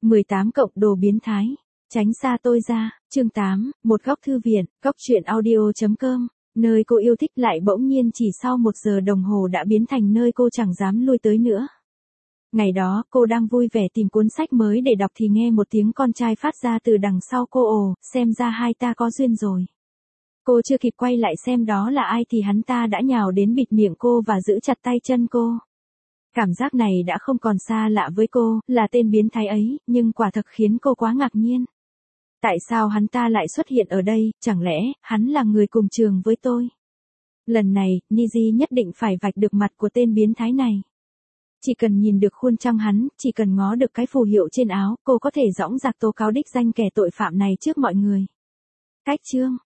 18 cộng đồ biến thái. Tránh xa tôi ra. Chương 8, một góc thư viện, góc truyện audio.com. Nơi cô yêu thích lại bỗng nhiên chỉ sau 1 giờ đồng hồ đã biến thành nơi cô chẳng dám lui tới nữa. Ngày đó, cô đang vui vẻ tìm cuốn sách mới để đọc thì nghe một tiếng con trai phát ra từ đằng sau cô. Ồ, xem ra hai ta có duyên rồi. Cô chưa kịp quay lại xem đó là ai thì hắn ta đã nhào đến bịt miệng cô và giữ chặt tay chân cô. Cảm giác này đã không còn xa lạ với cô, là tên biến thái ấy, nhưng quả thực khiến cô quá ngạc nhiên. Tại sao hắn ta lại xuất hiện ở đây, chẳng lẽ, hắn là người cùng trường với tôi? Lần này, Niji nhất định phải vạch được mặt của tên biến thái này. Chỉ cần nhìn được khuôn trăng hắn, chỉ cần ngó được cái phù hiệu trên áo, cô có thể dõng dạc tố cáo đích danh kẻ tội phạm này trước mọi người. Cách chương